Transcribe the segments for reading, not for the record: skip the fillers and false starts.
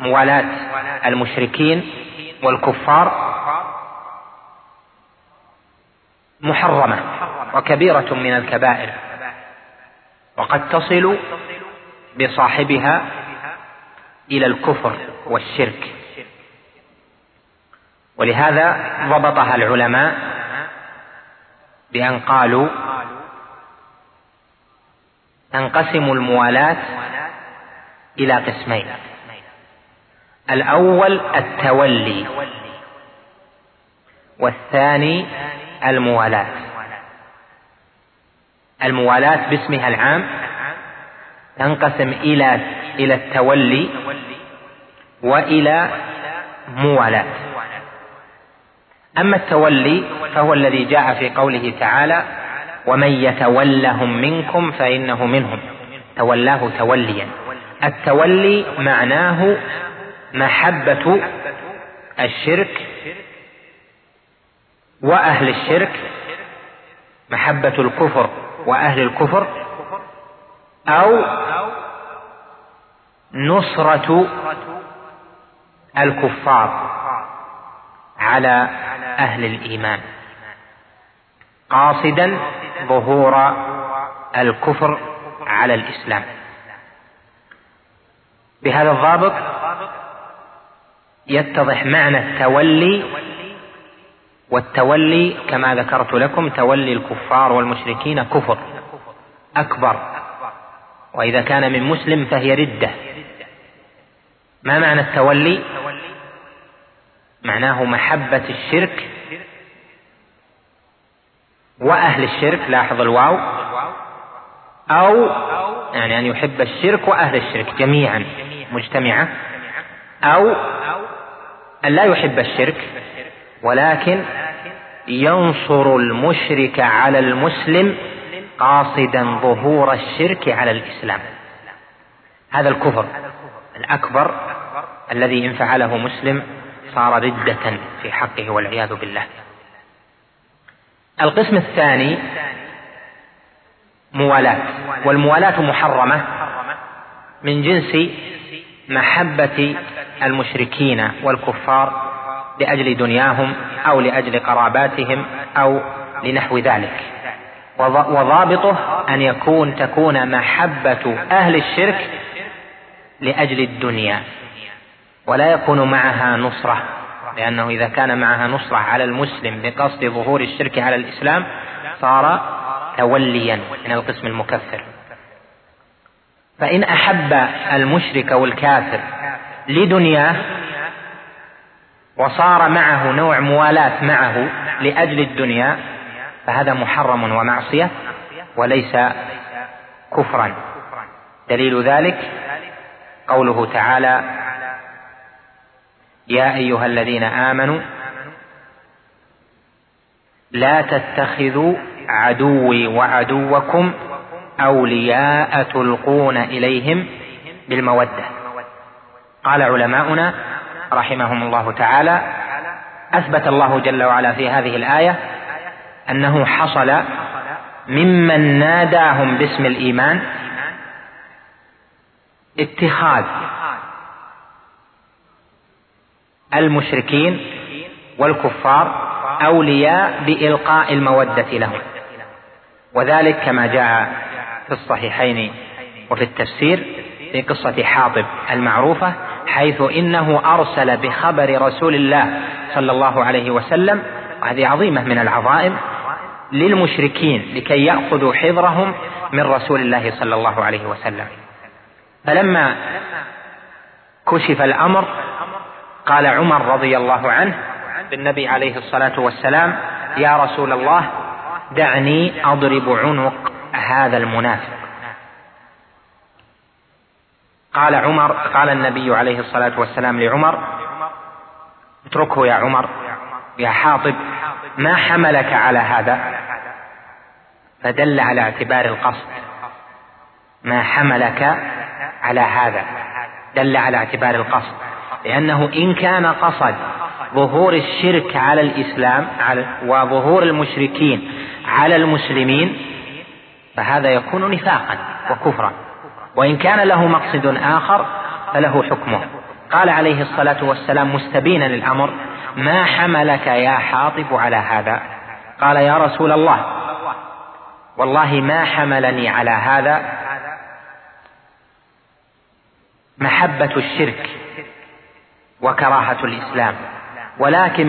موالاة المشركين والكفار محرمة وكبيرة من الكبائر، وقد تصل بصاحبها إلى الكفر والشرك. ولهذا ضبطها العلماء بأن قالوا: تنقسم الموالاة إلى قسمين: الأول التولي، والثاني الموالاة. الموالاة باسمها العام تنقسم إلى التولي وإلى موالاة. أما التولي فهو الذي جاء في قوله تعالى: ومن يتولهم منكم فإنه منهم، تولاه توليا. التولي معناه محبة الشرك وأهل الشرك، محبة الكفر وأهل الكفر، أو نصرة الكفار على أهل الإيمان، قاصدا ظهور الكفر على الإسلام. بهذا الضابط يتضح معنى التولي. والتولي كما ذكرت لكم تولي الكفار والمشركين كفر أكبر، وإذا كان من مسلم فهي ردة. ما معنى التولي؟ معناه محبة الشرك وأهل الشرك، لاحظ الواو، أو يعني أن يحب الشرك وأهل الشرك جميعا مجتمعة، أو أن لا يحب الشرك ولكن ينصر المشرك على المسلم قاصدا ظهور الشرك على الإسلام. هذا الكفر الأكبر الذي إن فعله مسلم صار ردة في حقه والعياذ بالله. القسم الثاني موالاة، والموالاة محرمة من جنس محبة المشركين والكفار لأجل دنياهم أو لأجل قراباتهم أو لنحو ذلك. وضابطه أن تكون محبة أهل الشرك لأجل الدنيا، ولا يكون معها نصرة، لأنه إذا كان معها نصرة على المسلم بقصد ظهور الشرك على الإسلام صار توليا من القسم المكفر. فإن أحب المشرك والكافر لدنياه وصار معه نوع موالاة معه لأجل الدنيا فهذا محرم ومعصية وليس كفرا. دليل ذلك قوله تعالى: يا أيها الذين آمنوا لا تتخذوا عدوي وعدوكم أولياء تلقون إليهم بالمودة. قال علماؤنا رحمهم الله تعالى: أثبت الله جل وعلا في هذه الآية أنه حصل ممن ناداهم باسم الإيمان اتخاذ المشركين والكفار أولياء بإلقاء المودة لهم، وذلك كما جاء في الصحيحين وفي التفسير في قصة حاطب المعروفة، حيث إنه أرسل بخبر رسول الله صلى الله عليه وسلم، وهذه عظيمة من العظائم، للمشركين لكي يأخذوا حذرهم من رسول الله صلى الله عليه وسلم. فلما كشف الأمر قال عمر رضي الله عنه للنبي عليه الصلاة والسلام: يا رسول الله دعني أضرب عنق هذا المنافق. قال النبي عليه الصلاة والسلام لعمر: اتركه يا عمر، يا حاطب، ما حملك على هذا؟ فدل على اعتبار القصد. ما حملك على هذا دل على اعتبار القصد، لأنه إن كان قصد ظهور الشرك على الإسلام وظهور المشركين على المسلمين فهذا يكون نفاقا وكفرا، وإن كان له مقصد آخر فله حكمه. قال عليه الصلاة والسلام مستبينا الأمر: ما حملك يا حاطب على هذا؟ قال: يا رسول الله، والله ما حملني على هذا محبة الشرك وكراهة الإسلام، ولكن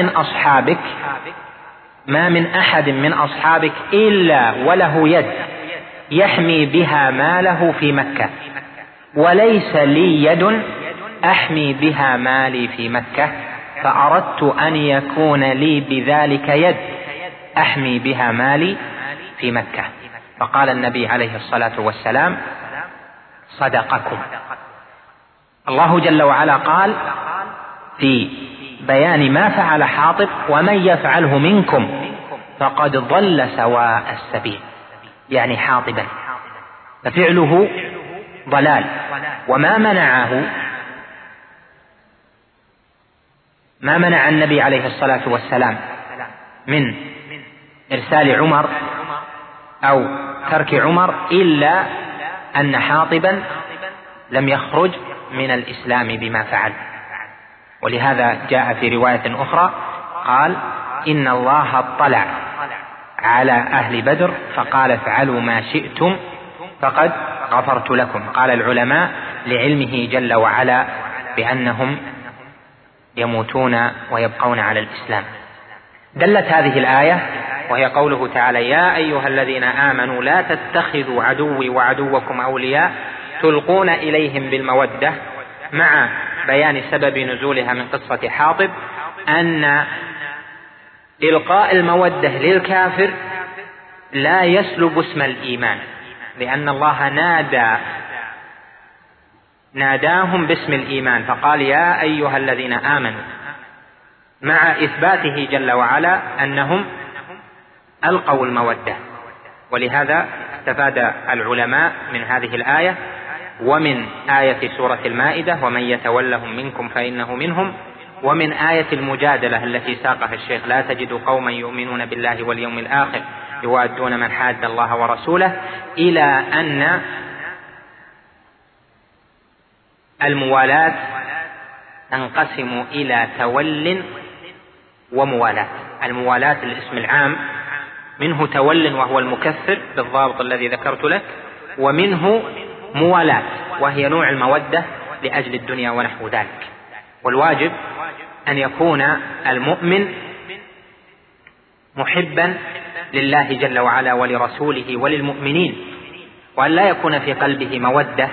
ما من أحد من أصحابك إلا وله يد يحمي بها ماله في مكة، وليس لي يد أحمي بها مالي في مكة، فأردت أن يكون لي بذلك يد أحمي بها مالي في مكة. فقال النبي عليه الصلاة والسلام: صدقكم. الله جل وعلا قال في بيان ما فعل حاطب: ومن يفعله منكم فقد ضل سواء السبيل، يعني حاطبا، ففعله ضلال. وما منع النبي عليه الصلاة والسلام من إرسال عمر أو ترك عمر إلا أن حاطبا لم يخرج من الإسلام بما فعل. ولهذا جاء في رواية أخرى قال: إن الله اطلع على أهل بدر فقال: افعلوا ما شئتم فقد غفرت لكم. قال العلماء: لعلمه جل وعلا بأنهم يموتون ويبقون على الإسلام. دلت هذه الآية وهي قوله تعالى: يا أيها الذين آمنوا لا تتخذوا عدوي وعدوكم أولياء تلقون إليهم بالمودة، مع بيان سبب نزولها من قصة حاطب، أن إلقاء المودة للكافر لا يسلب اسم الإيمان، لأن الله ناداهم باسم الإيمان فقال: يا أيها الذين آمنوا، مع إثباته جل وعلا أنهم ألقوا المودة. ولهذا استفاد العلماء من هذه الآية ومن آية سورة المائدة: ومن يتولهم منكم فإنه منهم، ومن آية المجادلة التي ساقها الشيخ: لا تجد قوما يؤمنون بالله واليوم الآخر يوادون من حاد الله ورسوله، إلى أن الموالاة تنقسم إلى تول وموالاة. الموالاة الاسم العام، منه تول وهو المكفر بالضابط الذي ذكرت لك، ومنه موالاة وهي نوع المودة لأجل الدنيا ونحو ذلك. والواجب أن يكون المؤمن محبا لله جل وعلا ولرسوله وللمؤمنين، وأن لا يكون في قلبه مودة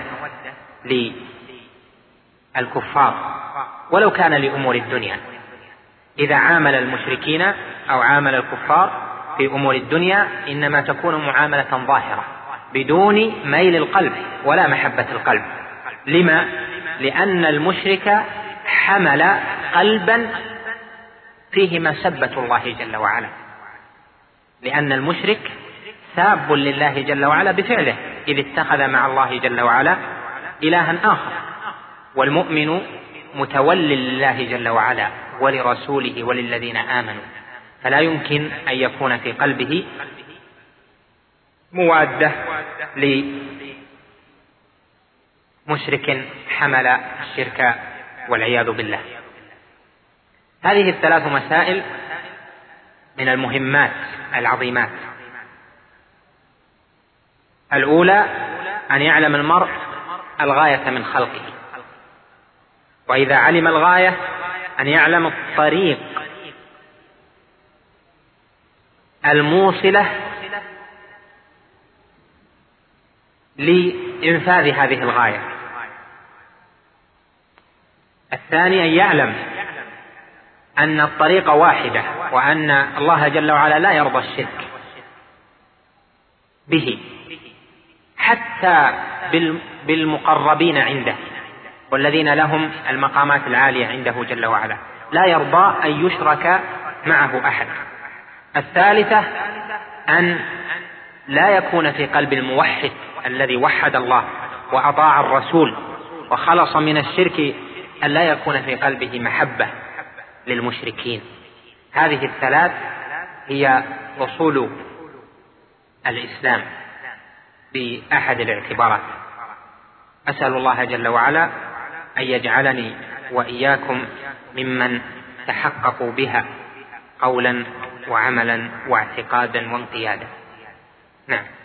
للكفار ولو كان لأمور الدنيا. إذا عامل المشركين أو عامل الكفار في أمور الدنيا إنما تكون معاملة ظاهرة بدون ميل القلب ولا محبة القلب. لما؟ لأن المشرك حمل قلبا فيه مسبة الله جل وعلا، لأن المشرك ساب لله جل وعلا بفعله، إذ اتخذ مع الله جل وعلا إلها آخر. والمؤمن متولي لله جل وعلا ولرسوله وللذين آمنوا، فلا يمكن أن يكون في قلبه موادة لمشرك حمل الشرك والعياذ بالله. هذه الثلاث مسائل من المهمات العظيمات. الأولى أن يعلم المرء الغاية من خلقه، وإذا علم الغاية أن يعلم الطريق الموصلة لإنفاذ هذه الغاية. الثاني أن يعلم أن الطريق واحدة، وأن الله جل وعلا لا يرضى الشرك به حتى بالمقربين عنده والذين لهم المقامات العالية عنده جل وعلا، لا يرضى أن يشرك معه أحد. الثالثة أن لا يكون في قلب الموحد الذي وحد الله وأطاع الرسول وخلص من الشرك أن لا يكون في قلبه محبة للمشركين. هذه الثلاث هي أصول الإسلام بأحد الاعتبارات. أسأل الله جل وعلا أن يجعلني وإياكم ممن تحققوا بها قولا وعملا واعتقادا وانقيادا. نعم.